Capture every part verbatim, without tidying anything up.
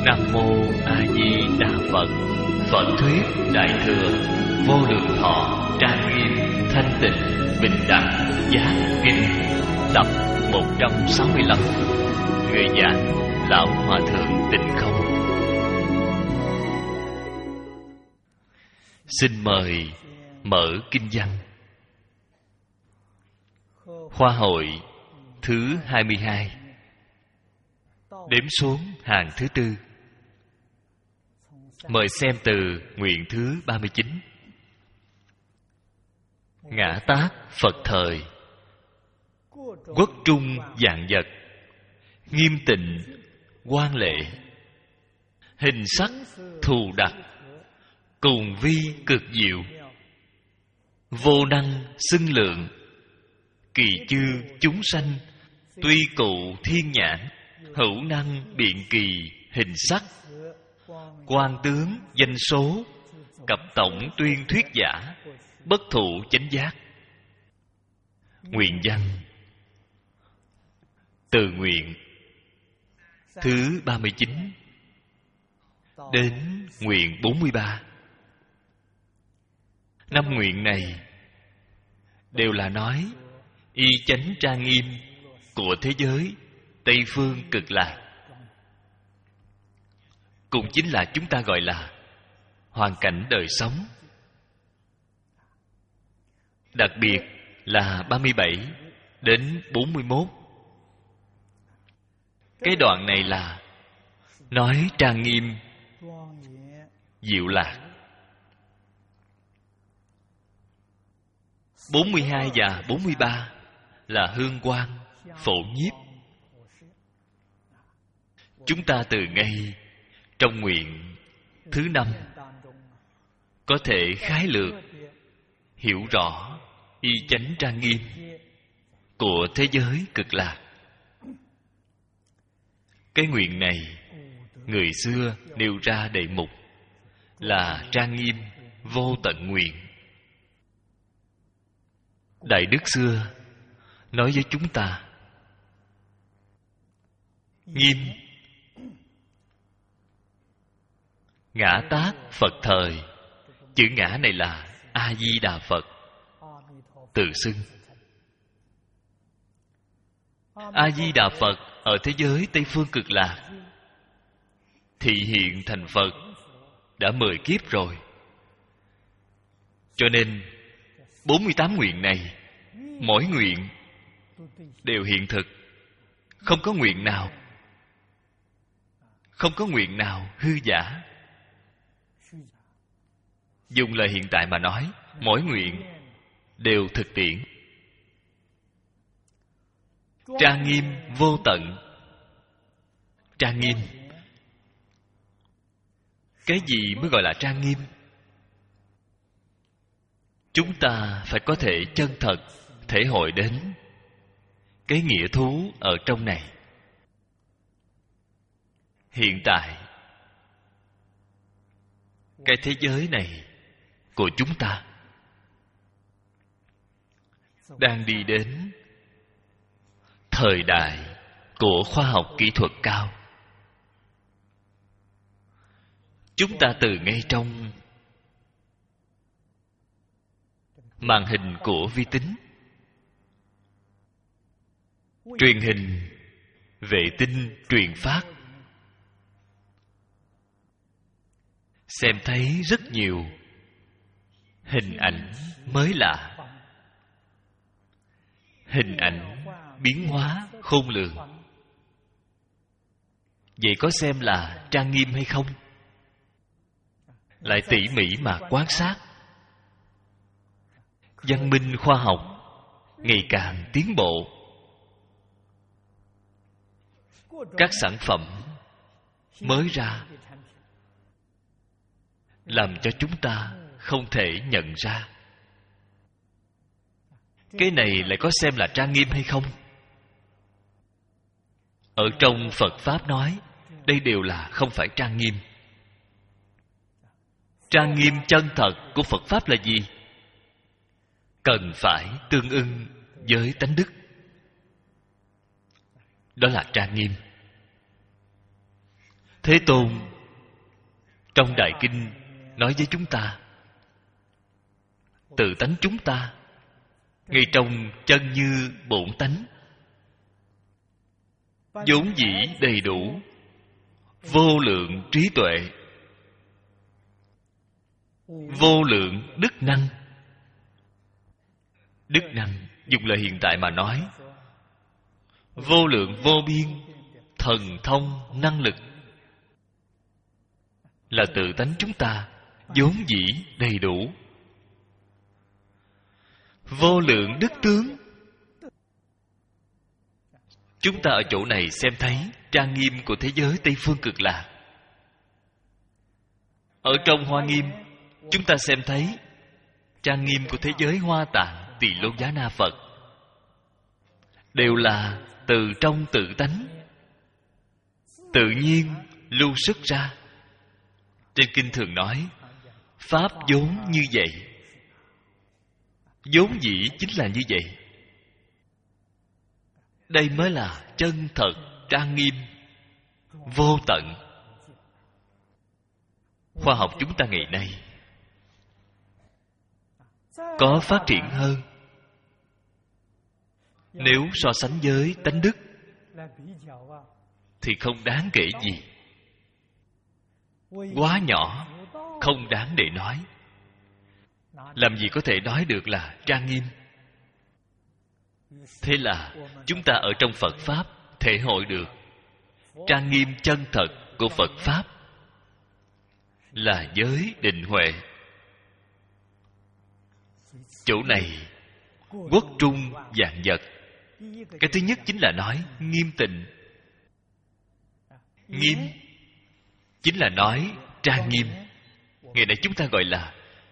Nam mô A Di Đà Phật. Phật thuyết Đại thừa Vô Lượng Thọ Trang Nghiêm Thanh Tịnh Bình Đẳng Giác Kinh, tập một trăm sáu mươi lăm. Người giảng Lão Hòa Thượng Tịnh Không. Xin mời mở kinh văn. Khoa hội thứ hai mươi hai, đếm xuống hàng thứ tư. Mời xem từ nguyện thứ ba mươi chín. Ngã tát Phật thời, quốc trung vạn vật, nghiêm tịnh quan lệ, hình sắc thù đặc, cùng vi cực diệu, vô năng xưng lượng, kỳ chư chúng sanh, tuy cụ thiên nhãn, hữu năng biện kỳ hình sắc, quan tướng danh số, cập tổng tuyên thuyết giả, bất thụ chánh giác. Nguyện văn. Từ nguyện thứ ba mươi chín đến nguyện bốn mươi ba. Năm nguyện này đều là nói y chánh trang nghiêm của thế giới Tây Phương Cực Lạc, cũng chính là chúng ta gọi là hoàn cảnh đời sống. Đặc biệt là ba mươi bảy đến bốn mươi mốt. Cái đoạn này là nói trang nghiêm, diệu lạc. bốn mươi hai và bốn mươi ba là hương quang, phổ nhiếp. Chúng ta từ ngay trong nguyện thứ năm có thể khái lược hiểu rõ y chánh trang nghiêm của thế giới Cực Lạc. Cái nguyện này người xưa nêu ra đề mục là trang nghiêm vô tận nguyện. Đại đức xưa nói với chúng ta nghiêm ngã tát Phật thời. Chữ ngã này là A Di Đà Phật tự xưng. A Di Đà Phật ở thế giới Tây Phương Cực Lạc thị hiện thành Phật đã mười kiếp rồi. Cho nên bốn mươi tám nguyện này, mỗi nguyện đều hiện thực, không có nguyện nào không có nguyện nào hư giả. Dùng lời hiện tại mà nói, mỗi nguyện đều thực tiễn. Trang nghiêm vô tận. Trang nghiêm, cái gì mới gọi là trang nghiêm? Chúng ta phải có thể chân thật thể hội đến cái nghĩa thú ở trong này. Hiện tại, cái thế giới này của chúng ta đang đi đến thời đại của khoa học kỹ thuật cao. Chúng ta từ ngay trong màn hình của vi tính, truyền hình, vệ tinh truyền phát, xem thấy rất nhiều hình ảnh mới lạ, hình ảnh biến hóa khôn lường. Vậy có xem là trang nghiêm hay không? Lại tỉ mỉ mà quan sát. Văn minh khoa học ngày càng tiến bộ. Các sản phẩm mới ra làm cho chúng ta không thể nhận ra. Cái này lại có xem là trang nghiêm hay không? Ở trong Phật Pháp nói, đây đều là không phải trang nghiêm. Trang nghiêm chân thật của Phật Pháp là gì? Cần phải tương ưng với tánh đức. Đó là trang nghiêm. Thế Tôn trong Đại Kinh nói với chúng ta, tự tánh chúng ta ngay trong chân như bổn tánh vốn dĩ đầy đủ vô lượng trí tuệ, vô lượng đức năng. Đức năng dùng lời hiện tại mà nói, vô lượng vô biên thần thông năng lực, là tự tánh chúng ta vốn dĩ đầy đủ. Vô lượng đức tướng, chúng ta ở chỗ này xem thấy trang nghiêm của thế giới Tây Phương Cực Lạc. Ở trong Hoa Nghiêm, chúng ta xem thấy trang nghiêm của thế giới Hoa Tạng Tỳ Lô Giá Na Phật, đều là từ trong tự tánh tự nhiên lưu xuất ra. Trên kinh thường nói, pháp vốn như vậy. Vốn dĩ chính là như vậy. Đây mới là chân thật trang nghiêm vô tận. Khoa học chúng ta ngày nay có phát triển hơn, nếu so sánh với tánh đức thì không đáng kể gì, quá nhỏ, không đáng để nói. Làm gì có thể nói được là trang nghiêm. Thế là chúng ta ở trong Phật Pháp thể hội được trang nghiêm chân thật của Phật Pháp là giới định huệ. Chỗ này quốc trung vạn vật. Cái thứ nhất chính là nói nghiêm tịnh. Nghiêm chính là nói trang nghiêm. Ngày nay chúng ta gọi là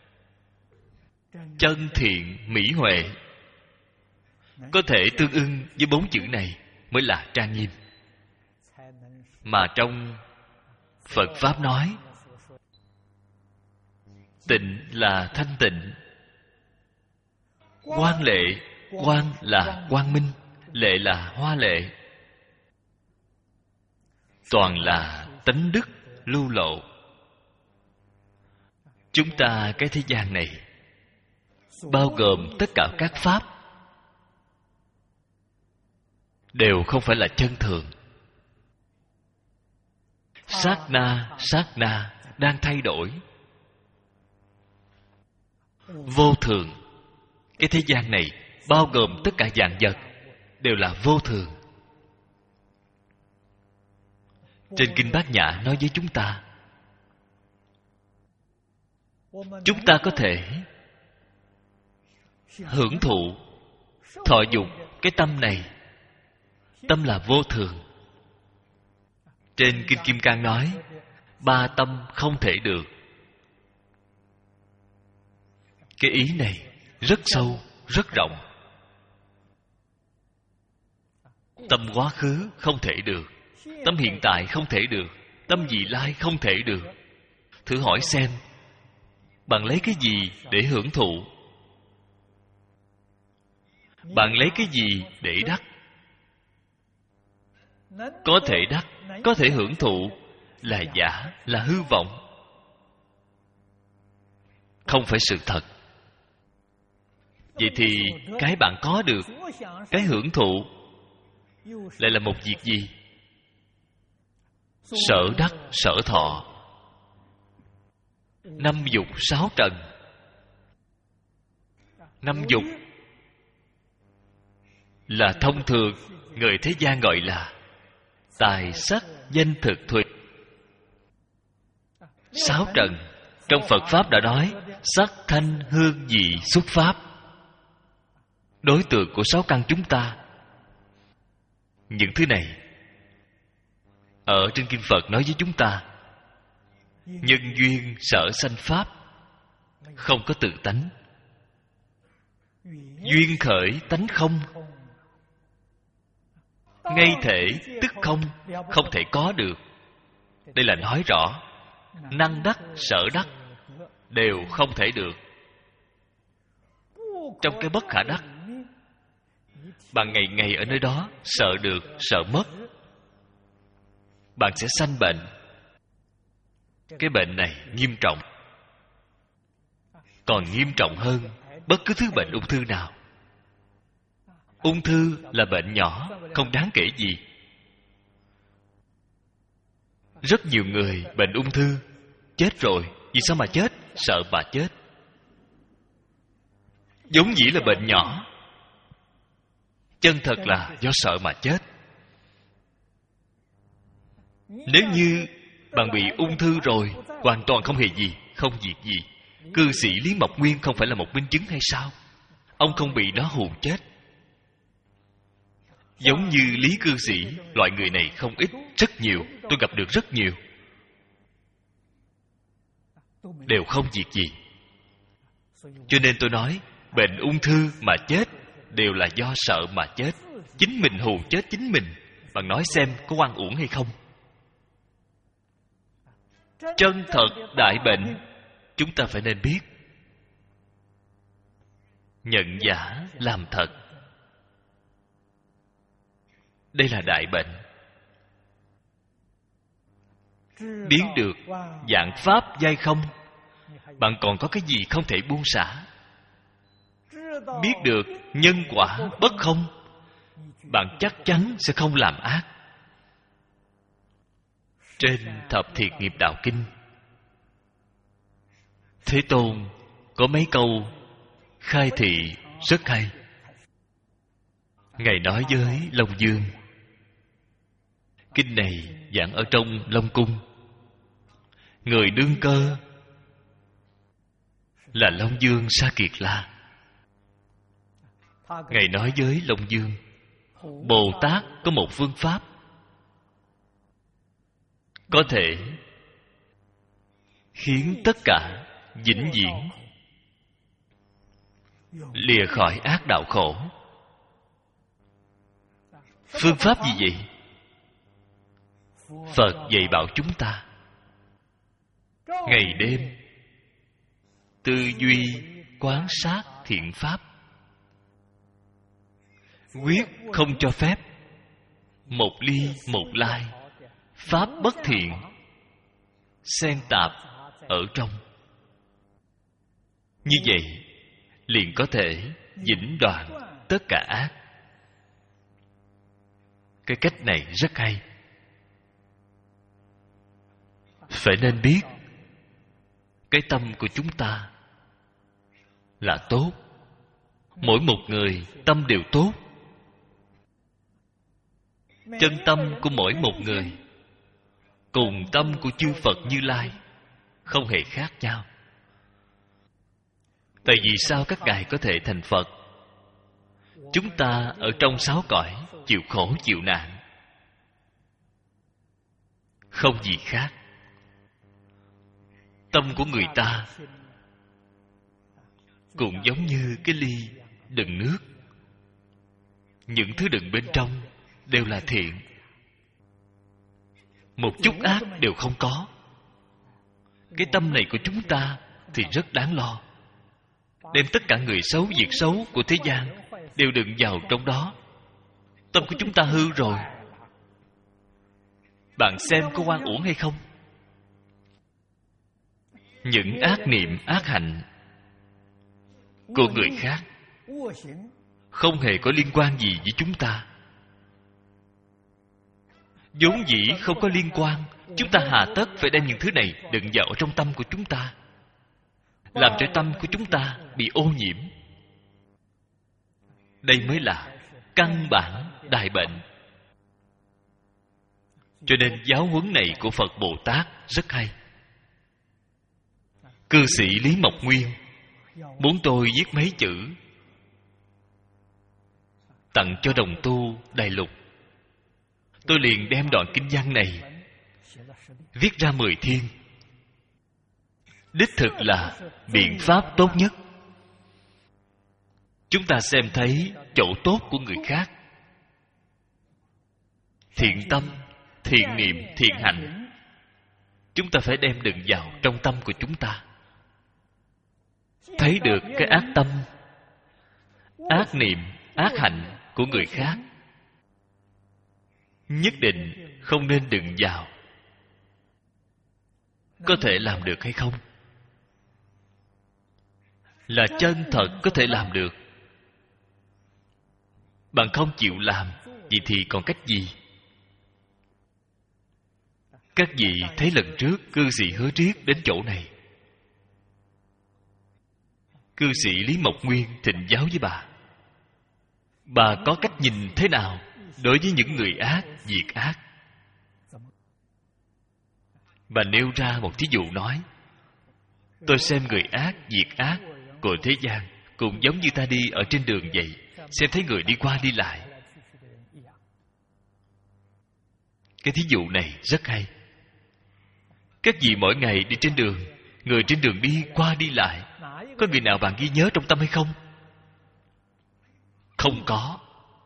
chân thiện mỹ huệ. Có thể tương ưng với bốn chữ này mới là trang nghiêm. Mà trong Phật Pháp nói, tịnh là thanh tịnh, quang lệ, quang là quang minh, lệ là hoa lệ, toàn là tánh đức lưu lộ. Chúng ta cái thế gian này bao gồm tất cả các pháp đều không phải là chân thường. Sát na sát na đang thay đổi. Vô thường. Cái thế gian này bao gồm tất cả vạn vật đều là vô thường. Trên Kinh Bát Nhã nói với chúng ta, chúng ta có thể hưởng thụ, thọ dụng cái tâm này. Tâm là vô thường. Trên Kinh Kim Cang nói, ba tâm không thể được. Cái ý này rất sâu, rất rộng. Tâm quá khứ không thể được, tâm hiện tại không thể được, tâm vị lai không thể được. Thử hỏi xem, bạn lấy cái gì để hưởng thụ? Bạn lấy cái gì để đắc? Có thể đắc, có thể hưởng thụ là giả, là hư vọng, không phải sự thật. Vậy thì cái bạn có được, cái hưởng thụ lại là một việc gì? Sở đắc, sở thọ. Năm dục sáu trần. Năm dục là thông thường người thế gian gọi là tài sắc danh thực thùy. Sáu trần trong Phật Pháp đã nói sắc thanh hương vị xuất pháp. Đối tượng của sáu căn chúng ta, những thứ này ở trên Kinh Phật nói với chúng ta, nhân duyên sở sanh pháp, không có tự tánh. Duyên khởi tánh không, ngay thể tức không, không thể có được. Đây là nói rõ năng đắc, sở đắc đều không thể được. Trong cái bất khả đắc, bạn ngày ngày ở nơi đó sợ được, sợ mất. Bạn sẽ sanh bệnh, Cái bệnh này nghiêm trọng, còn nghiêm trọng hơn bất cứ thứ bệnh ung thư nào. Ung thư là bệnh nhỏ, không đáng kể gì. Rất nhiều người bệnh ung thư chết rồi. Vì sao mà chết? Sợ mà chết. Giống dĩ là bệnh nhỏ, chân thật là do sợ mà chết. Nếu như bạn bị ung thư rồi, hoàn toàn không hề gì, không việc gì, cư sĩ Lý Mộc Nguyên không phải là một minh chứng hay sao? Ông không bị nó hù chết. Giống như Lý cư sĩ, loại người này không ít, rất nhiều. Tôi gặp được rất nhiều, đều không việc gì. Cho nên tôi nói, bệnh ung thư mà chết đều là do sợ mà chết. Chính mình hù chết chính mình. Bạn nói xem có oan uổng hay không? Chân thật đại bệnh, chúng ta phải nên biết. Nhận giả làm thật. Đây là đại bệnh. Biến được vạn pháp giai không, bạn còn có cái gì không thể buông xả? Biết được nhân quả bất không, bạn chắc chắn sẽ không làm ác. Trên Thập Thiệt Nghiệp Đạo Kinh, Thế Tôn có mấy câu khai thị rất hay. Ngài nói với Long Dương. Kinh này giảng ở trong Long Cung. Người đương cơ là Long Dương Sa Kiệt La. Ngài nói với Long Dương, Bồ Tát có một phương pháp có thể khiến tất cả vĩnh viễn lìa khỏi ác đạo khổ. Phương pháp gì vậy? Phật dạy bảo chúng ta ngày đêm tư duy quán sát thiện pháp, quyết không cho phép một ly một lai pháp bất thiện xen tạp ở trong. Như vậy liền có thể vĩnh đoạn tất cả ác. Cái cách này rất hay. Phải nên biết cái tâm của chúng ta là tốt. Mỗi một người tâm đều tốt. Chân tâm của mỗi một người cùng tâm của chư Phật Như Lai không hề khác nhau. Tại vì sao các ngài có thể thành Phật? Chúng ta ở trong sáu cõi chịu khổ chịu nạn, không gì khác. Tâm của người ta cũng giống như cái ly đựng nước. Những thứ đựng bên trong đều là thiện, một chút ác đều không có. Cái tâm này của chúng ta thì rất đáng lo. Đem tất cả người xấu, việc xấu của thế gian đều đựng vào trong đó. Tâm của chúng ta hư rồi. Bạn xem có oan uổng hay không? Những ác niệm, ác hạnh của người khác không hề có liên quan gì với chúng ta. Vốn dĩ không có liên quan, chúng ta hà tất phải đem những thứ này đựng vào trong tâm của chúng ta, làm cho tâm của chúng ta bị ô nhiễm. Đây mới là căn bản đại bệnh. Cho nên giáo huấn này của Phật Bồ Tát rất hay. Cư sĩ Lý Mộc Nguyên muốn tôi viết mấy chữ tặng cho đồng tu Đại Lục. Tôi liền đem đoạn kinh văn này viết ra mười thiên. Đích thực là biện pháp tốt nhất. Chúng ta xem thấy chỗ tốt của người khác, thiện tâm, thiện niệm, thiện hạnh, chúng ta phải đem đựng vào trong tâm của chúng ta. Thấy được cái ác tâm, ác niệm, ác hạnh của người khác, nhất định không nên đựng vào. có thể làm được hay không? Là chân thật có thể làm được. Bạn không chịu làm, vậy thì còn cách gì? Các vị thấy lần trước cư sĩ Hứa Triết đến chỗ này. Cư sĩ Lý Mộc Nguyên thịnh giáo với bà. Bà có cách nhìn thế nào đối với những người ác, việc ác? Bà nêu ra một thí dụ nói: tôi xem người ác, việc ác của thế gian cũng giống như ta đi ở trên đường vậy, xem thấy người đi qua đi lại. Cái thí dụ này rất hay. Các vị mỗi ngày đi trên đường, người trên đường đi qua đi lại, có người nào bạn ghi nhớ trong tâm hay không? Không có.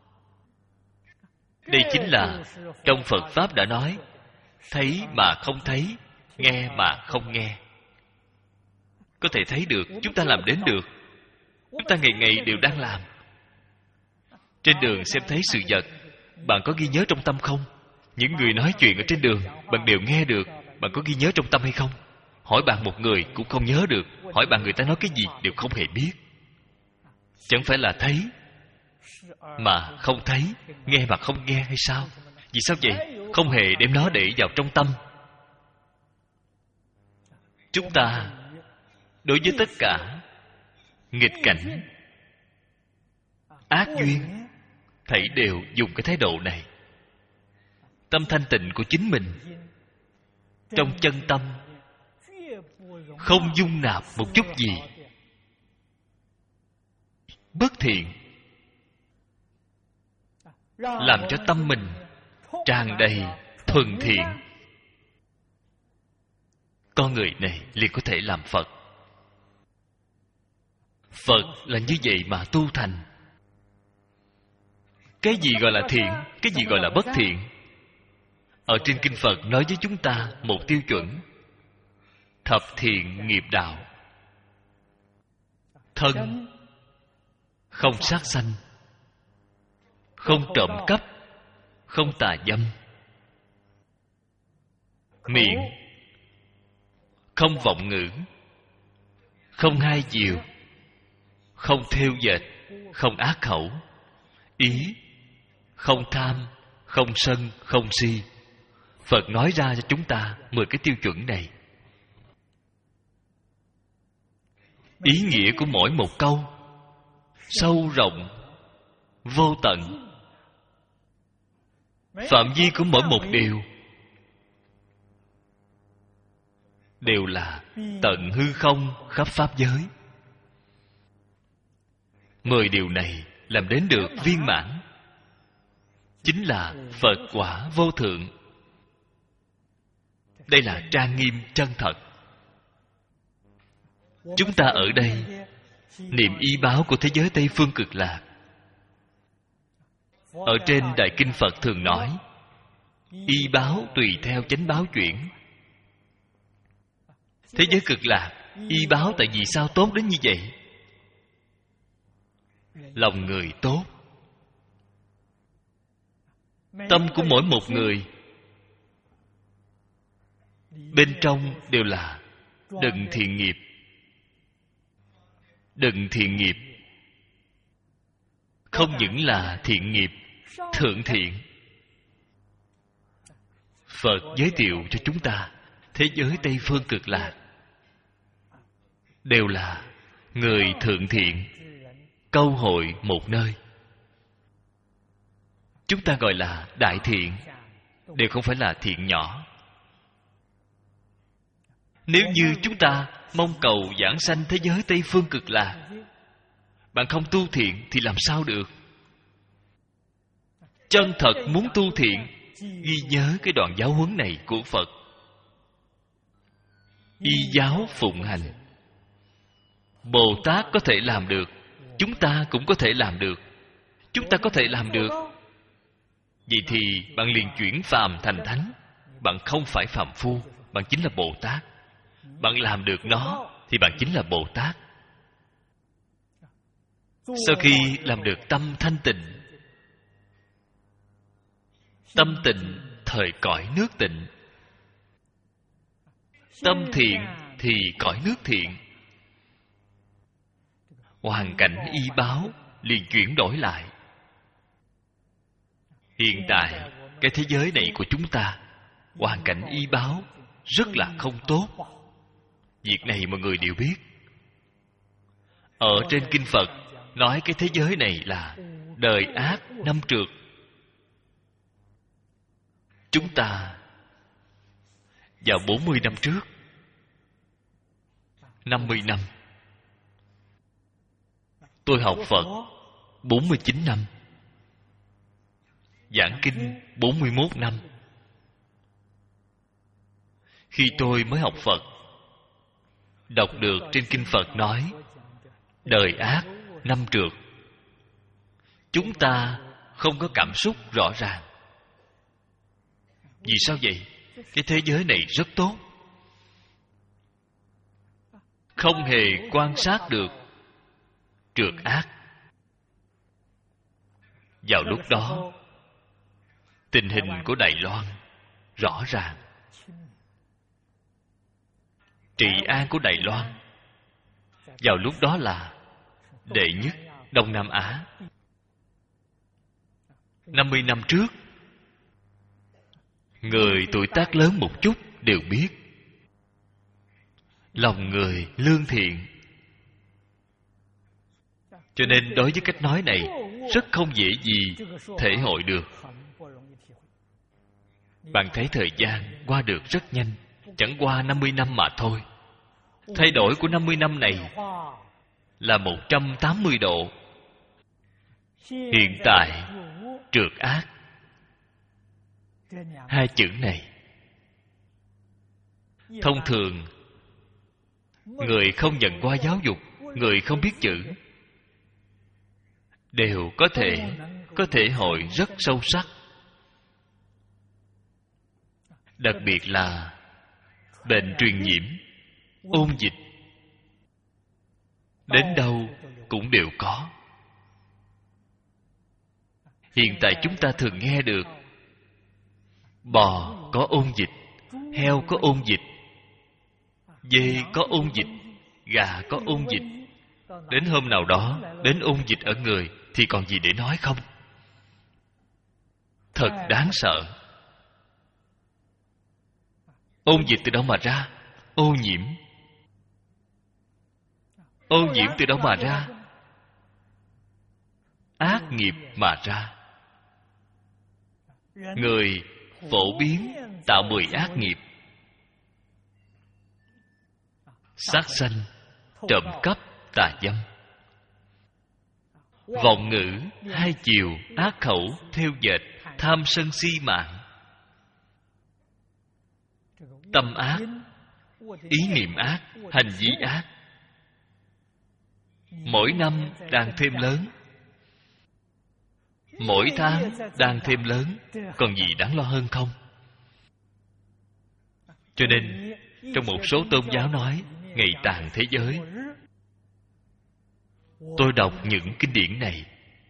Đây chính là trong Phật Pháp đã nói: thấy mà không thấy, nghe mà không nghe. Có thể thấy được, chúng ta làm đến được. Chúng ta ngày ngày đều đang làm. Trên đường xem thấy sự vật, bạn có ghi nhớ trong tâm không? Những người nói chuyện ở trên đường, bạn đều nghe được, bạn có ghi nhớ trong tâm hay không? Hỏi bạn một người cũng không nhớ được, hỏi bạn người ta nói cái gì đều không hề biết. Chẳng phải là thấy mà không thấy, nghe mà không nghe hay sao? Vì sao vậy? Không hề đem nó để vào trong tâm. Chúng ta đối với tất cả nghịch cảnh, ác duyên, thảy đều dùng cái thái độ này. Tâm thanh tịnh của chính mình, trong chân tâm không dung nạp một chút gì bất thiện, làm cho tâm mình tràn đầy thuần thiện. Con người này liền có thể làm Phật. Phật là như vậy mà tu thành. Cái gì gọi là thiện, cái gì gọi là bất thiện? Ở trên kinh Phật nói với chúng ta một tiêu chuẩn: thập thiện nghiệp đạo. Thân không sát sanh, không trộm cắp, không tà dâm. Miệng không vọng ngữ, không hai chiều, không thêu dệt, không ác khẩu. Ý không tham, không sân, không si. Phật nói ra cho chúng ta mười cái tiêu chuẩn này. Ý nghĩa của mỗi một câu sâu rộng vô tận. Phạm vi của mỗi một điều đều là tận hư không khắp pháp giới. Mười điều này làm đến được viên mãn, chính là Phật quả vô thượng. Đây là trang nghiêm chân thật. Chúng ta ở đây niệm y báo của thế giới Tây Phương Cực Lạc. Ở trên Đại Kinh Phật thường nói: y báo tùy theo chánh báo chuyển. Thế giới Cực Lạc, y báo tại vì sao tốt đến như vậy? Lòng người tốt. Tâm của mỗi một người bên trong đều là đựng thiện nghiệp. Đựng thiện nghiệp không những là thiện nghiệp, thượng thiện. Phật giới thiệu cho chúng ta thế giới Tây Phương Cực Lạc đều là người thượng thiện câu hội một nơi. Chúng ta gọi là đại thiện, đều không phải là thiện nhỏ. Nếu như chúng ta mong cầu giảng sanh thế giới Tây Phương Cực Lạc, bạn không tu thiện thì làm sao được? Chân thật muốn tu thiện, ghi nhớ cái đoạn giáo huấn này của Phật. Y giáo phụng hành. Bồ Tát có thể làm được, chúng ta cũng có thể làm được. Chúng ta có thể làm được, vậy thì bạn liền chuyển phàm thành thánh. Bạn không phải phàm phu, bạn chính là Bồ Tát. Bạn làm được nó thì bạn chính là Bồ Tát. Sau khi làm được tâm thanh tịnh, tâm tịnh thời cõi nước tịnh, Tâm thiện thì cõi nước thiện. Hoàn cảnh y báo liền chuyển đổi lại. Hiện tại cái thế giới này của chúng ta, hoàn cảnh y báo rất là không tốt. Việc này mọi người đều biết. Ở trên kinh Phật nói cái thế giới này là đời ác năm trượt. Chúng ta vào bốn mươi năm trước, năm mươi năm, tôi học Phật bốn mươi chín năm, giảng kinh bốn mươi mốt năm. Khi tôi mới học Phật, đọc được trên kinh Phật nói đời ác năm trượt, chúng ta không có cảm xúc rõ ràng. Vì sao vậy? Cái thế giới này rất tốt, không hề quan sát được trượt ác. Vào lúc đó, tình hình của Đài Loan rõ ràng. Trị an của Đài Loan vào lúc đó là đệ nhất Đông Nam Á. năm mươi năm trước, người tuổi tác lớn một chút đều biết lòng người lương thiện. Cho nên đối với cách nói này rất không dễ gì thể hội được. Bạn thấy thời gian qua được rất nhanh, chẳng qua năm mươi năm mà thôi. Thay đổi của năm mươi năm này là một trăm tám mươi độ. Hiện tại trượt ác, hai chữ này thông thường người không nhận qua giáo dục, người không biết chữ đều có thể có thể hội rất sâu sắc. Đặc biệt là bệnh truyền nhiễm, ôn dịch, đến đâu cũng đều có. Hiện tại chúng ta thường nghe được bò có ôn dịch, heo có ôn dịch, dê có ôn dịch, gà có ôn dịch. Đến hôm nào đó đến ôn dịch ở người thì còn gì để nói không? Thật đáng sợ. Ôn dịch từ đâu mà ra? Ô nhiễm. Ô nhiễm từ đâu mà ra? Ác nghiệp mà ra. Người phổ biến tạo mười ác nghiệp: sát sanh, trộm cắp, tà dâm, vọng ngữ, hai chiều, ác khẩu, theo dệt, tham sân si mạng. Tâm ác, ý niệm ác, hành vi ác, mỗi năm đang thêm lớn, mỗi tháng đang thêm lớn. Còn gì đáng lo hơn không? Cho nên trong một số tôn giáo nói ngày tàn thế giới. Tôi đọc những kinh điển này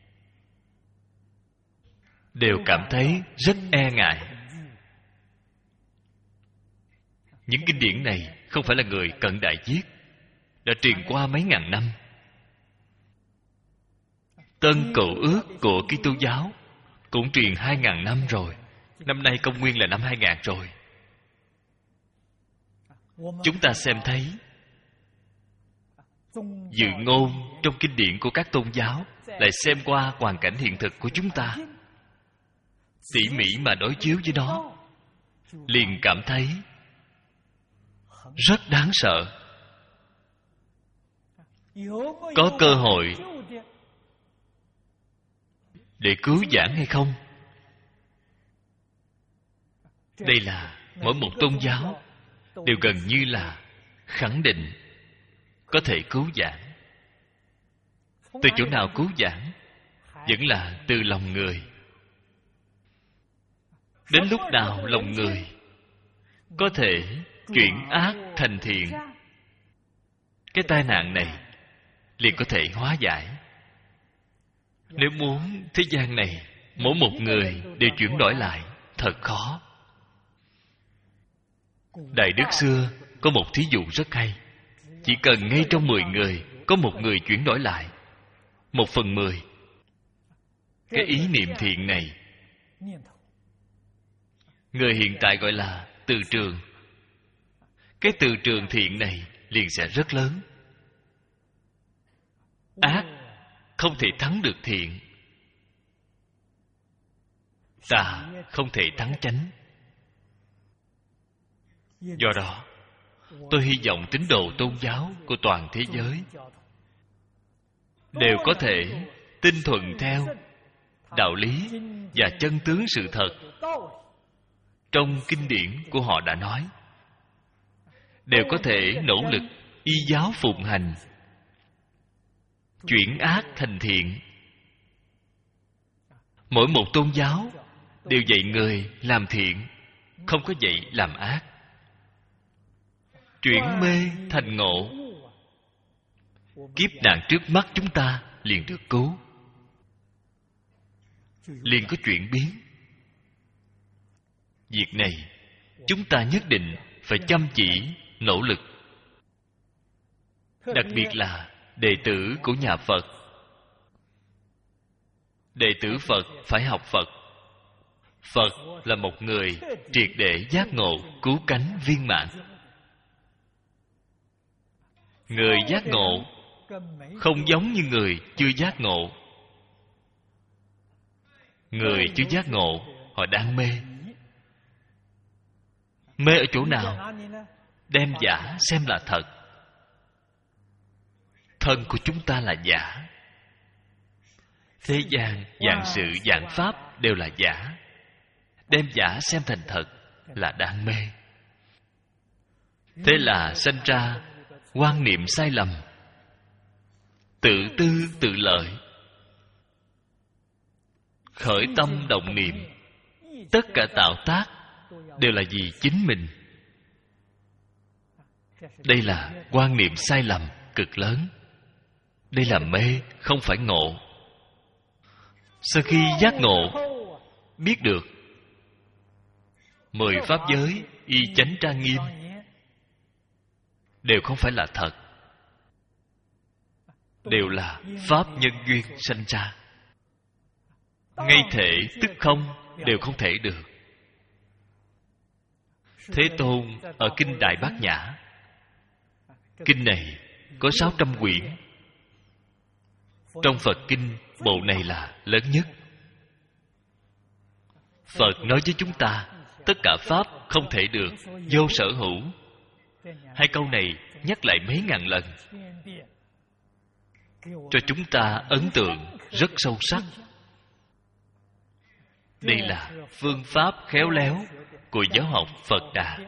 đều cảm thấy rất e ngại. Những kinh điển này không phải là người cận đại viết, đã truyền qua mấy ngàn năm. Tân Cựu Ước của Kitô giáo cũng truyền hai ngàn năm rồi. Năm nay công nguyên là năm hai ngàn rồi. Chúng ta xem thấy dự ngôn trong kinh điển của các tôn giáo, lại xem qua hoàn cảnh hiện thực của chúng ta, tỉ mỉ mà đối chiếu với nó, liền cảm thấy rất đáng sợ. Có cơ hội để cứu vãn hay không? Đây là mỗi một tôn giáo đều gần như là khẳng định có thể cứu vãn. Từ chỗ nào cứu vãn? Vẫn là từ lòng người. Đến lúc nào lòng người có thể chuyển ác thành thiện, cái tai nạn này liền có thể hóa giải. Nếu muốn thế gian này mỗi một người đều chuyển đổi lại, thật khó. Đại đức xưa có một thí dụ rất hay. Chỉ cần ngay trong mười người có một người chuyển đổi lại một phần mười cái ý niệm thiện này, người hiện tại gọi là từ trường, cái từ trường thiện này liền sẽ rất lớn. Ác không thể thắng được thiện, tà không thể thắng chánh. Do đó, tôi hy vọng tín đồ tôn giáo của toàn thế giới đều có thể tinh thuận theo đạo lý và chân tướng sự thật trong kinh điển của họ đã nói, đều có thể nỗ lực y giáo phụng hành, chuyển ác thành thiện. Mỗi một tôn giáo đều dạy người làm thiện, không có dạy làm ác. Chuyển mê thành ngộ, kiếp nạn trước mắt chúng ta liền được cứu, liền có chuyển biến. Việc này chúng ta nhất định phải chăm chỉ nỗ lực. Đặc biệt là đệ tử của nhà Phật. Đệ tử Phật phải học Phật. Phật là một người triệt để giác ngộ, cứu cánh viên mãn. Người giác ngộ không giống như người chưa giác ngộ. Người chưa giác ngộ, họ đang mê. Mê ở chỗ nào? Đem giả xem là thật. Thân của chúng ta là giả. Thế gian, vạn sự, vạn pháp đều là giả. Đem giả xem thành thật là đang mê. Thế là sanh ra quan niệm sai lầm, tự tư tự lợi. Khởi tâm động niệm, tất cả tạo tác đều là vì chính mình. Đây là quan niệm sai lầm cực lớn. Đây là mê, không phải ngộ. Sau khi giác ngộ, biết được mười pháp giới y chánh trang nghiêm đều không phải là thật, đều là pháp nhân duyên sanh ra. Ngay thể tức không đều không thể được. Thế Tôn ở kinh Đại Bát Nhã, kinh này có sáu trăm quyển. Trong Phật kinh, bộ này là lớn nhất. Phật nói với chúng ta, tất cả pháp không thể được, vô sở hữu. Hai câu này nhắc lại mấy ngàn lần, cho chúng ta ấn tượng rất sâu sắc. Đây là phương pháp khéo léo của giáo học Phật Đà.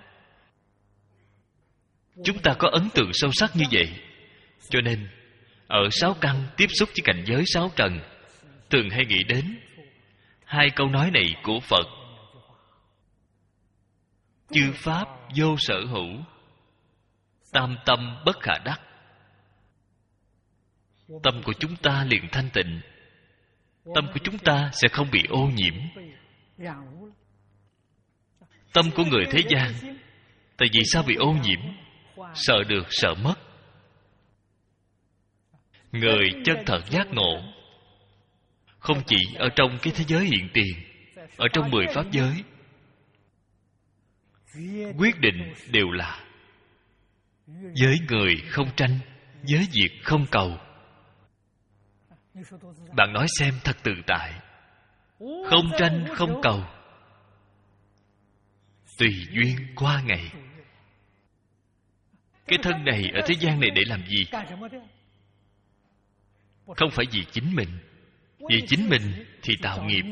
Chúng ta có ấn tượng sâu sắc như vậy, cho nên ở sáu căn tiếp xúc với cảnh giới sáu trần, thường hay nghĩ đến hai câu nói này của Phật: chư pháp vô sở hữu, tam tâm bất khả đắc. Tâm của chúng ta liền thanh tịnh, tâm của chúng ta sẽ không bị ô nhiễm. Tâm của người thế gian, tại vì sao bị ô nhiễm? Sợ được, sợ mất. Người chân thật giác ngộ, không chỉ ở trong cái thế giới hiện tiền, ở trong mười pháp giới, quyết định đều là với người không tranh, với việc không cầu. Bạn nói xem thật tự tại. Không tranh, không cầu, tùy duyên qua ngày. Cái thân này ở thế gian này để làm gì? Không phải vì chính mình. Vì chính mình thì tạo nghiệp.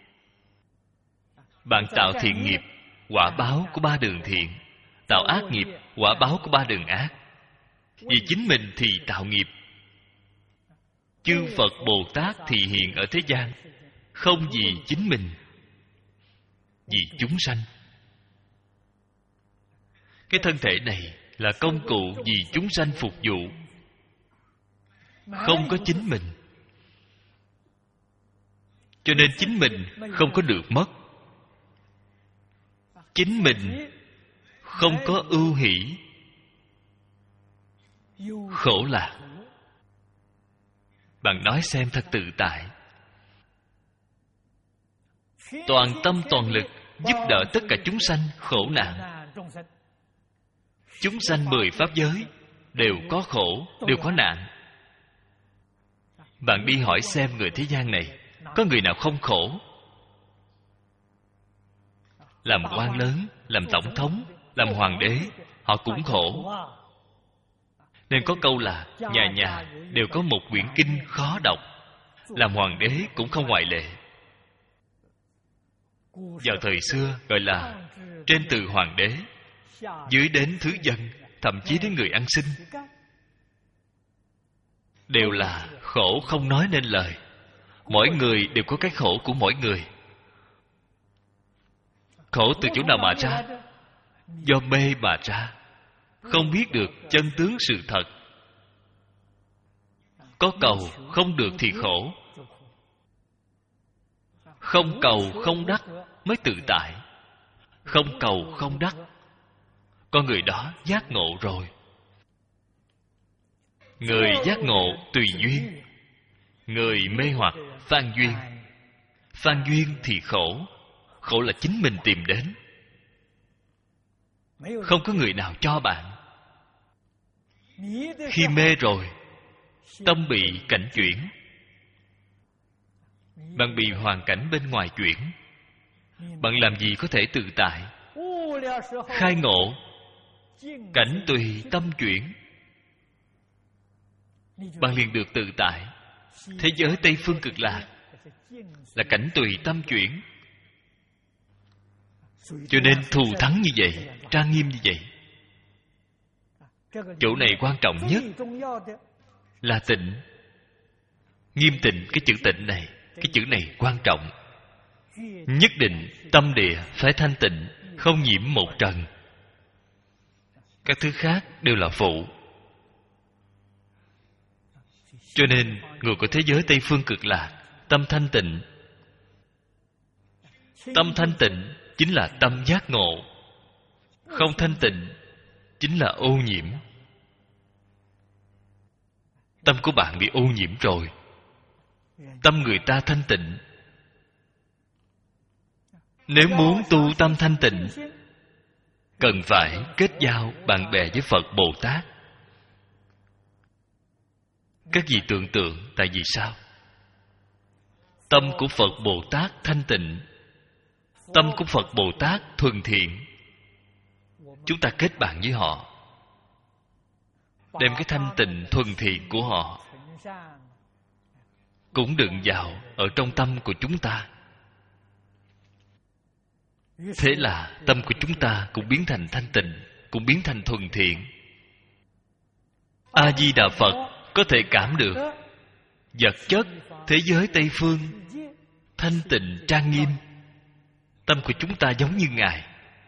Bạn tạo thiện nghiệp, quả báo của ba đường thiện. Tạo ác nghiệp, quả báo của ba đường ác. Vì chính mình thì tạo nghiệp. Chư Phật Bồ Tát thị hiện ở thế gian, không vì chính mình, vì chúng sanh. Cái thân thể này là công cụ vì chúng sanh phục vụ, không có chính mình. Cho nên chính mình không có được mất. Chính mình không có ưu hỷ, khổ lạc. Bạn nói xem thật tự tại. Toàn tâm toàn lực giúp đỡ tất cả chúng sanh khổ nạn. Chúng sanh mười pháp giới đều có khổ, đều có nạn. Bạn đi hỏi xem người thế gian này có người nào không khổ? Làm quan lớn, làm tổng thống, làm hoàng đế, họ cũng khổ. Nên có câu là nhà nhà đều có một quyển kinh khó đọc. Làm hoàng đế cũng không ngoại lệ. Vào thời xưa gọi là trên từ hoàng đế, dưới đến thứ dân, thậm chí đến người ăn xin, đều là khổ không nói nên lời. Mỗi người đều có cái khổ của mỗi người. Khổ từ chỗ nào mà ra? Do mê mà ra. Không biết được chân tướng sự thật. Có cầu không được thì khổ. Không cầu không đắc mới tự tại. Không cầu không đắc, con người đó giác ngộ rồi. Người giác ngộ tùy duyên, người mê hoặc phan duyên. Phan duyên thì khổ. Khổ là chính mình tìm đến. Không có người nào cho bạn. Khi mê rồi, tâm bị cảnh chuyển. Bạn bị hoàn cảnh bên ngoài chuyển. Bạn làm gì có thể tự tại? Khai ngộ, cảnh tùy tâm chuyển, bạn liền được tự tại. Thế giới Tây Phương Cực Lạc là cảnh tùy tâm chuyển. Cho nên thù thắng như vậy, trang nghiêm như vậy. Chỗ này quan trọng nhất là tịnh. Nghiêm tịnh, cái chữ tịnh này, cái chữ này quan trọng. Nhất định tâm địa phải thanh tịnh, không nhiễm một trần. Các thứ khác đều là phụ. Cho nên người của thế giới Tây Phương Cực Lạc tâm thanh tịnh. Tâm thanh tịnh chính là tâm giác ngộ. Không thanh tịnh chính là ô nhiễm. Tâm của bạn bị ô nhiễm rồi. Tâm người ta thanh tịnh. Nếu muốn tu tâm thanh tịnh, cần phải kết giao bạn bè với Phật Bồ Tát. Các vị tưởng tượng, tại vì sao? Tâm của Phật Bồ Tát thanh tịnh, tâm của Phật Bồ Tát thuần thiện. Chúng ta kết bạn với họ, đem cái thanh tịnh thuần thiện của họ cũng đựng vào ở trong tâm của chúng ta. Thế là tâm của chúng ta cũng biến thành thanh tịnh, cũng biến thành thuần thiện. A-di-đà Phật có thể cảm được vật chất thế giới Tây Phương thanh tịnh trang nghiêm. Tâm của chúng ta giống như Ngài.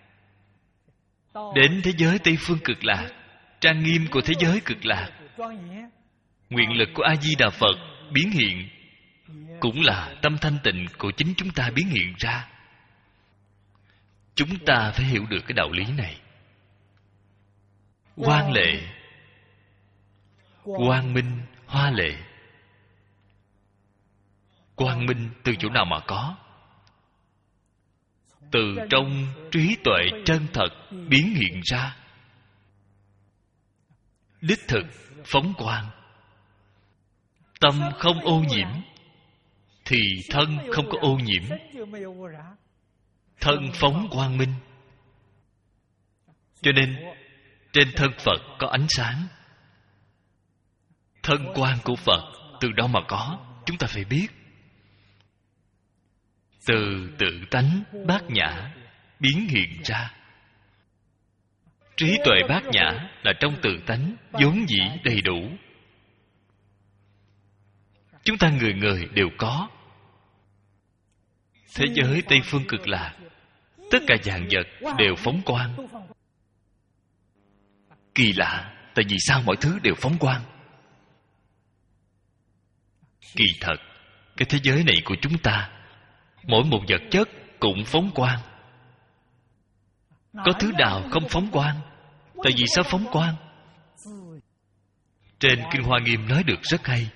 Đến thế giới Tây Phương Cực Lạc, trang nghiêm của thế giới Cực Lạc, nguyện lực của A-di-đà Phật biến hiện, cũng là tâm thanh tịnh của chính chúng ta biến hiện ra. Chúng ta phải hiểu được cái đạo lý này. Quang lệ, quang minh, hoa lệ. Quang minh từ chỗ nào mà có? Từ trong trí tuệ chân thật biến hiện ra. Đích thực phóng quang. Tâm không ô nhiễm thì thân không có ô nhiễm. Thân phóng quang minh. Cho nên trên thân Phật có ánh sáng. Thân quang của Phật từ đâu mà có? Chúng ta phải biết. Từ tự tánh bát nhã biến hiện ra. Trí tuệ bát nhã là trong tự tánh vốn dĩ đầy đủ. Chúng ta người người đều có. Thế giới Tây Phương Cực Lạc, tất cả vạn vật đều phóng quang. Kỳ lạ, tại vì sao mọi thứ đều phóng quang? Kỳ thật, cái thế giới này của chúng ta, mỗi một vật chất cũng phóng quang. Có thứ nào không phóng quang? Tại vì sao phóng quang? Trên Kinh Hoa Nghiêm nói được rất hay.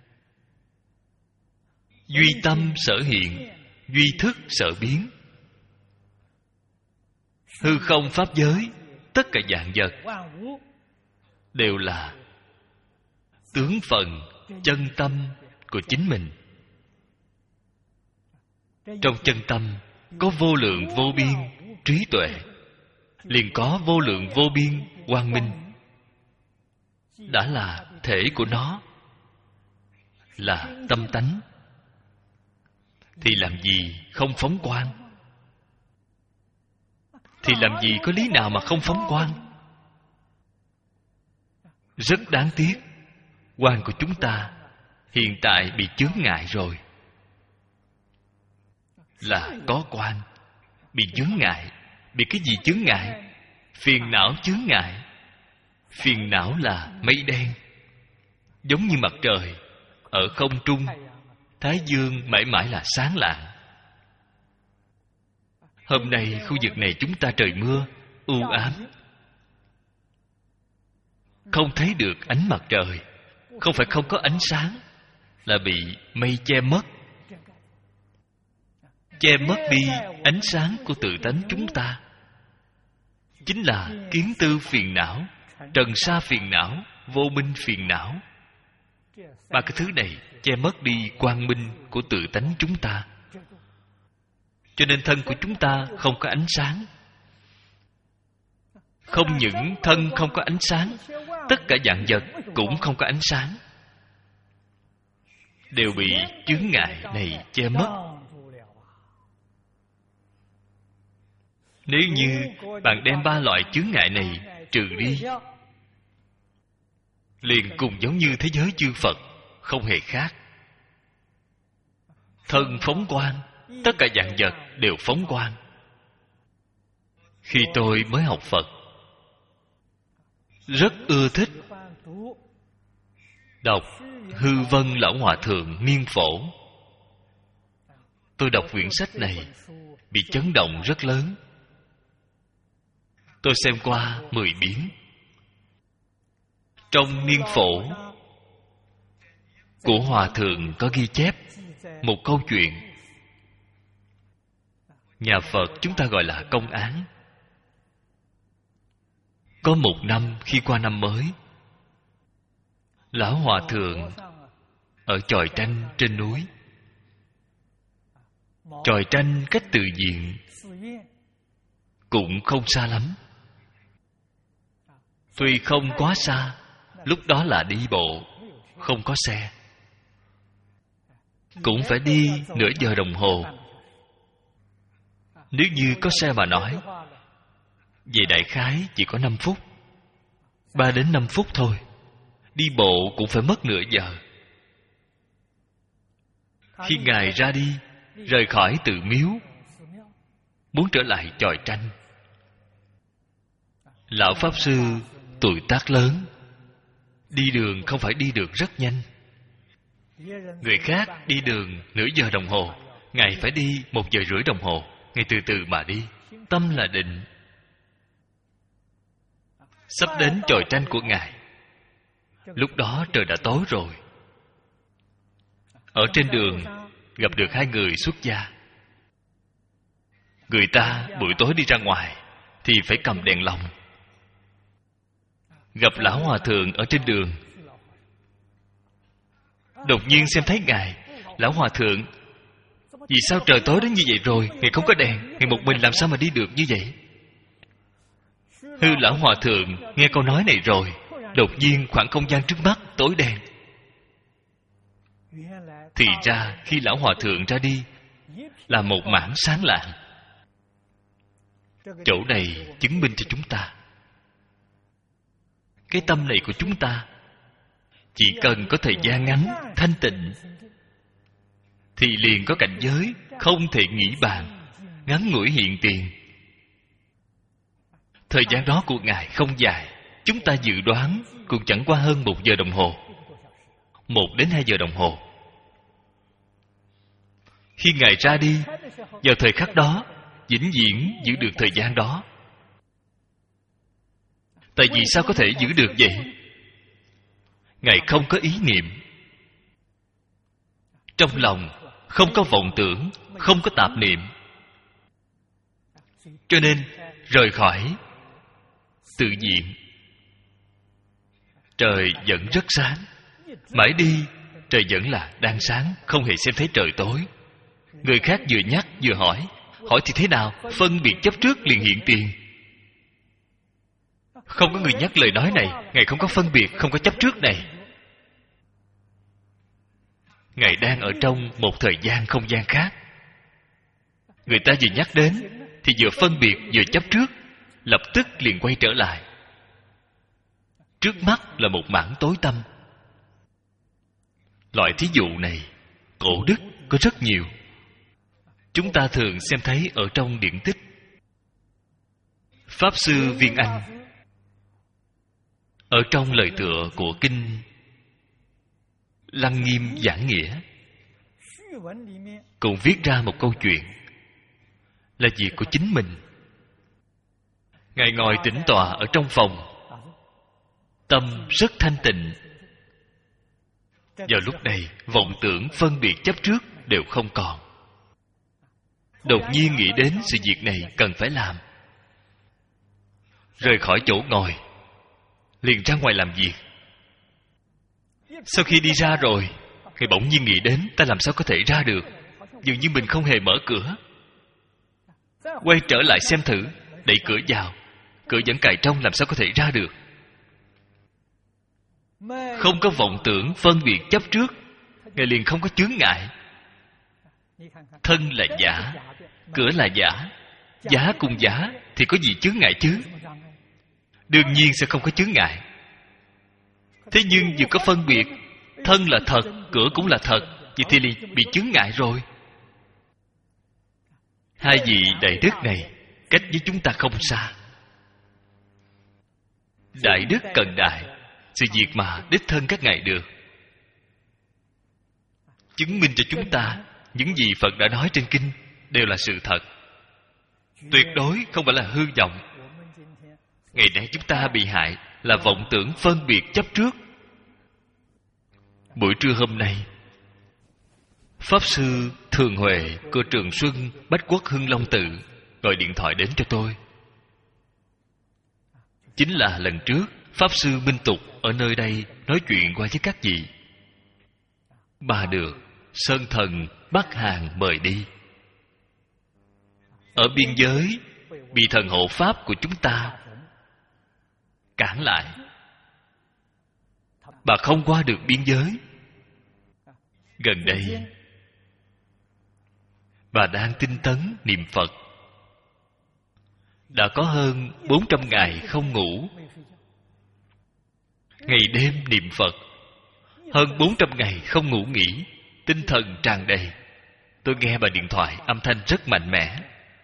Duy tâm sở hiện, duy thức sở biến. Hư không pháp giới, tất cả vạn vật đều là tướng phần, chân tâm của chính mình. Trong chân tâm có vô lượng vô biên trí tuệ, liền có vô lượng vô biên quang minh. Đã là thể của nó, là tâm tánh, thì làm gì không phóng quang? Thì làm gì có lý nào mà không phóng quang? Rất đáng tiếc, quang của chúng ta hiện tại bị chướng ngại rồi. Là có quang, bị chướng ngại. Bị cái gì chướng ngại? Phiền não chướng ngại. Phiền não là mây đen, giống như mặt trời ở không trung. Thái dương mãi mãi là sáng lạng. Hôm nay khu vực này chúng ta trời mưa, u ám, không thấy được ánh mặt trời. Không phải không có ánh sáng, là bị mây che mất. Che mất đi ánh sáng của tự tánh chúng ta, chính là kiến tư phiền não, trần sa phiền não, vô minh phiền não. Ba cái thứ này che mất đi quang minh của tự tánh chúng ta. Cho nên thân của chúng ta không có ánh sáng. Không những thân không có ánh sáng, tất cả vạn vật cũng không có ánh sáng, đều bị chướng ngại này che mất. Nếu như bạn đem ba loại chướng ngại này trừ đi, liền cùng giống như thế giới chư Phật, không hề khác. Thân phóng quang, tất cả vạn vật đều phóng quang. Khi tôi mới học Phật, rất ưa thích đọc Hư Vân Lão Hòa Thượng Niên Phổ. Tôi đọc quyển sách này bị chấn động rất lớn. Tôi xem qua mười biến. Trong Niên Phổ của Hòa Thượng có ghi chép một câu chuyện. Nhà Phật chúng ta gọi là công án. Có một năm khi qua năm mới, Lão Hòa Thượng ở chòi tranh trên núi. Chòi tranh cách từ viện cũng không xa lắm. Tuy không quá xa, lúc đó là đi bộ, không có xe, cũng phải đi nửa giờ đồng hồ. Nếu như có xe mà nói, về đại khái chỉ có năm phút, ba đến năm phút thôi. Đi bộ cũng phải mất nửa giờ. Khi Ngài ra đi, rời khỏi tự miếu, muốn trở lại chòi tranh, Lão Pháp Sư tuổi tác lớn, đi đường không phải đi được rất nhanh. Người khác đi đường nửa giờ đồng hồ, Ngài phải đi một giờ rưỡi đồng hồ. Ngài từ từ mà đi, tâm là định. Sắp đến chòi tranh của Ngài, lúc đó trời đã tối rồi. Ở trên đường gặp được hai người xuất gia. Người ta buổi tối đi ra ngoài thì phải cầm đèn lồng. Gặp Lão Hòa Thượng ở trên đường, đột nhiên xem thấy Ngài. Lão Hòa Thượng, vì sao trời tối đến như vậy rồi, Ngài không có đèn, Ngài một mình làm sao mà đi được như vậy? Hư Lão Hòa Thượng nghe câu nói này rồi, đột nhiên khoảng không gian trước mắt tối đen. Thì ra khi Lão Hòa Thượng ra đi là một mảng sáng lạng. Chỗ này chứng minh cho chúng ta, cái tâm này của chúng ta chỉ cần có thời gian ngắn thanh tịnh thì liền có cảnh giới không thể nghĩ bàn, ngắn ngủi hiện tiền. Thời gian đó của Ngài không dài, chúng ta dự đoán cũng chẳng qua hơn một giờ đồng hồ, một đến hai giờ đồng hồ. Khi Ngài ra đi, vào thời khắc đó, vĩnh viễn giữ được thời gian đó. Tại vì sao có thể giữ được vậy? Ngài không có ý niệm. Trong lòng không có vọng tưởng, không có tạp niệm. Cho nên rời khỏi tự diện. Trời vẫn rất sáng. Mãi đi trời vẫn là đang sáng, không hề xem thấy trời tối. Người khác vừa nhắc vừa hỏi. Hỏi thì thế nào? Phân biệt chấp trước liền hiện tiền. Không có người nhắc lời nói này, Ngài không có phân biệt, không có chấp trước này. Ngài đang ở trong một thời gian không gian khác. Người ta vừa nhắc đến thì vừa phân biệt vừa chấp trước, lập tức liền quay trở lại. Trước mắt là một mảng tối tăm. Loại thí dụ này cổ đức có rất nhiều. Chúng ta thường xem thấy ở trong điển tích. Pháp sư Viên Anh ở trong lời tựa của kinh Lăng Nghiêm Giảng Nghĩa cũng viết ra một câu chuyện, là việc của chính mình. Ngài ngồi tĩnh tọa ở trong phòng, tâm rất thanh tịnh. Vào lúc này vọng tưởng phân biệt chấp trước đều không còn. Đột nhiên nghĩ đến sự việc này cần phải làm, rời khỏi chỗ ngồi, liền ra ngoài làm việc. Sau khi đi ra rồi, Ngài bỗng nhiên nghĩ đến ta làm sao có thể ra được, dường như mình không hề mở cửa. Quay trở lại xem thử, đẩy cửa vào, cửa vẫn cài trong, làm sao có thể ra được. Không có vọng tưởng phân biệt chấp trước, Ngài liền không có chướng ngại. Thân là giả, cửa là giả, giả cùng giả thì có gì chướng ngại chứ? Đương nhiên sẽ không có chướng ngại. Thế nhưng vừa có phân biệt, thân là thật, cửa cũng là thật, vậy thì liền bị chướng ngại rồi. Hai vị đại đức này cách với chúng ta không xa. Đại đức cần đại, sự việc mà đích thân các ngài được, chứng minh cho chúng ta những gì Phật đã nói trên kinh đều là sự thật, tuyệt đối không phải là hư vọng. Ngày nay chúng ta bị hại là vọng tưởng phân biệt chấp trước. Buổi trưa hôm nay, Pháp sư Thường Huệ của Trường Xuân Bách Quốc Hưng Long Tự gọi điện thoại đến cho tôi. Chính là lần trước Pháp sư Minh Tục ở nơi đây nói chuyện qua với các vị. Bà được Sơn Thần Bắc Hàn mời đi. Ở biên giới bị thần hộ pháp của chúng ta cản lại, bà không qua được biên giới. Gần đây bà đang tinh tấn niệm Phật, đã có hơn bốn trăm ngày không ngủ, ngày đêm niệm Phật. Hơn bốn trăm ngày không ngủ nghỉ, tinh thần tràn đầy. Tôi nghe bà điện thoại, âm thanh rất mạnh mẽ.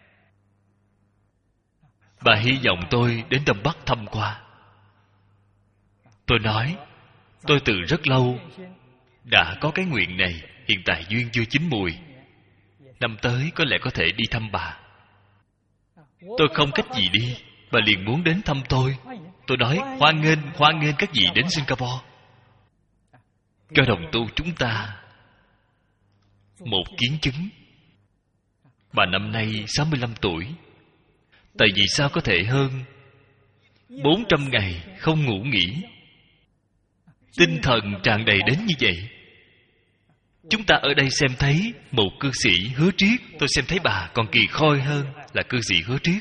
Bà hy vọng tôi đến Đông Bắc thăm qua. Tôi nói, tôi từ rất lâu đã có cái nguyện này, hiện tại duyên chưa chín mùi. Năm tới có lẽ có thể đi thăm bà. Tôi không cách gì đi, bà liền muốn đến thăm tôi. Tôi nói, hoan nghênh, hoan nghênh các vị đến Singapore. Cho đồng tu chúng ta một kiến chứng. Bà năm nay sáu mươi lăm tuổi. Tại vì sao có thể hơn bốn trăm ngày không ngủ nghỉ, tinh thần tràn đầy đến như vậy? Chúng ta ở đây xem thấy một cư sĩ Hứa Triết, tôi xem thấy bà còn kỳ khôi hơn là cư sĩ Hứa Triết.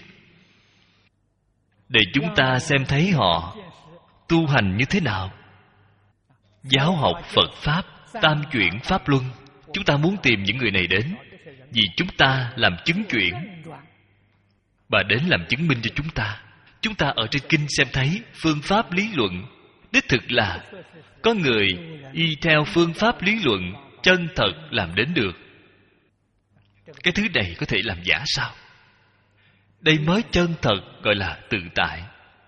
Để chúng ta xem thấy họ tu hành như thế nào. Giáo học Phật Pháp, tam chuyển Pháp Luân, chúng ta muốn tìm những người này đến, vì chúng ta làm chứng chuyển. Bà đến làm chứng minh cho chúng ta. Chúng ta ở trên kinh xem thấy phương pháp lý luận, đích thực là có người y theo phương pháp lý luận chân thật làm đến được. Cái thứ này có thể làm giả sao? Đây mới chân thật, gọi là tự tại.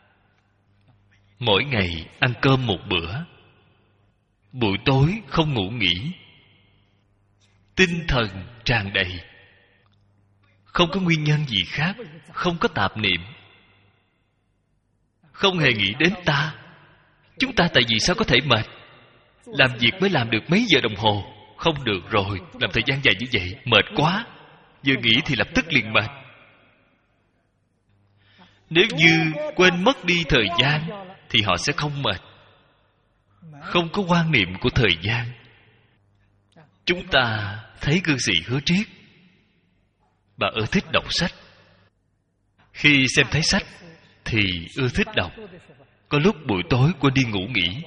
Mỗi ngày ăn cơm một bữa, buổi tối không ngủ nghỉ, tinh thần tràn đầy, không có nguyên nhân gì khác, không có tạp niệm, không hề nghĩ đến ta. Chúng ta tại vì sao có thể mệt? Làm việc mới làm được mấy giờ đồng hồ. Không được rồi, làm thời gian dài như vậy mệt quá. Vừa nghĩ thì lập tức liền mệt. Nếu như quên mất đi thời gian thì họ sẽ không mệt. Không có quan niệm của thời gian. Chúng ta thấy cư sĩ Hứa Triết, bà ưa thích đọc sách. Khi xem thấy sách thì ưa thích đọc. Có lúc buổi tối quên đi ngủ nghỉ.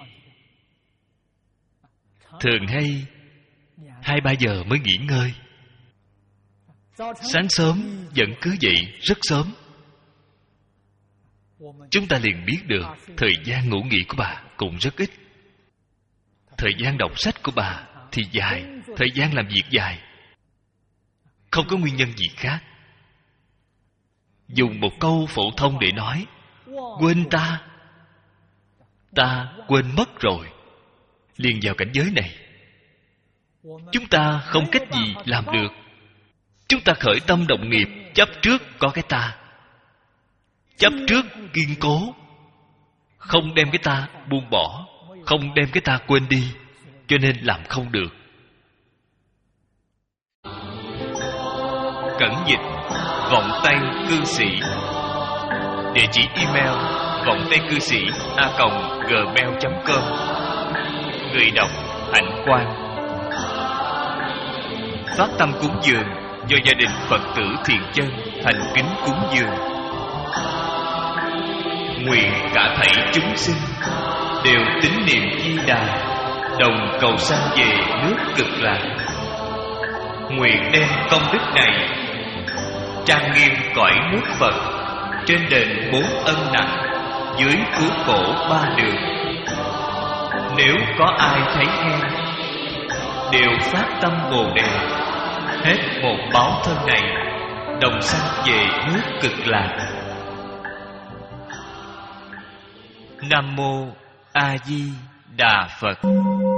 Thường hay hai ba giờ mới nghỉ ngơi. Sáng sớm vẫn cứ dậy rất sớm. Chúng ta liền biết được thời gian ngủ nghỉ của bà cũng rất ít. Thời gian đọc sách của bà thì dài, thời gian làm việc dài. Không có nguyên nhân gì khác. Dùng một câu phổ thông để nói, quên ta. Ta quên mất rồi. Liền vào cảnh giới này, chúng ta không cách gì làm được. Chúng ta khởi tâm động nghiệp, chấp trước có cái ta. Chấp trước kiên cố, không đem cái ta buông bỏ, không đem cái ta quên đi, cho nên làm không được. Cẩn dịch vọng tây cư sĩ. Địa chỉ email vọng tây cư sĩ a còng gmail chấm com. Người đọc Hạnh Quang. Phát tâm cúng dường do gia đình Phật tử Thiện Chân thành kính cúng dường. Nguyện cả thảy chúng sinh đều tín niệm Di Đà, đồng cầu sanh về nước Cực Lạc. Nguyện đem công đức này trang nghiêm cõi nước Phật, trên đền bốn ân nặng, dưới cứu khổ ba đường. Nếu có ai thấy hen, đều phát tâm Bồ Đề, hết một báo thân này, đồng sanh về nước Cực Lạc. Nam mô A Di Đà Phật.